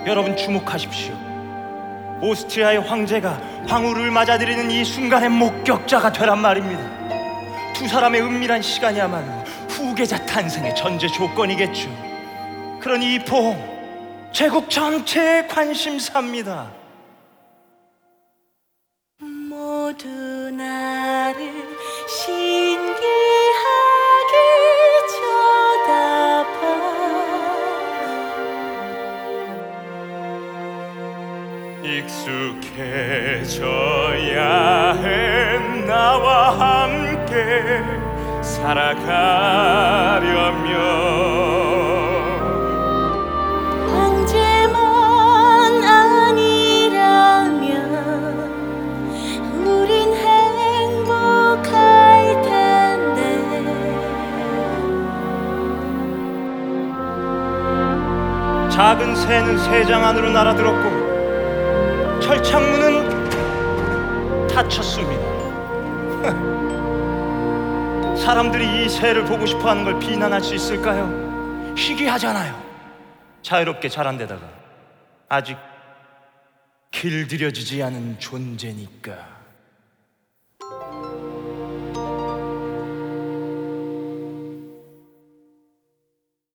여러분 주목하십시오. 오스트리아의 황제가 황후를 맞아들이는 이 순간의 목격자가 되란 말입니다. 두 사람의 은밀한 시간이야말로 후계자 탄생의 전제 조건이겠죠. 그러니 이 포옹 제국 전체의 관심사입니다. 모두 나를 신기하게 쳐다봐. 익숙해져야 해 나와 함께 살아가려면 황제만 아니라면 우린 행복할 텐데. 작은 새는 새장 안으로 날아들었고 철창문은 닫혔습니다. 사람들이 이 새를 보고 싶어하는 걸 비난할 수 있을까요? 희귀하잖아요. 자유롭게 자란데다가 아직 길들여지지 않은 존재니까.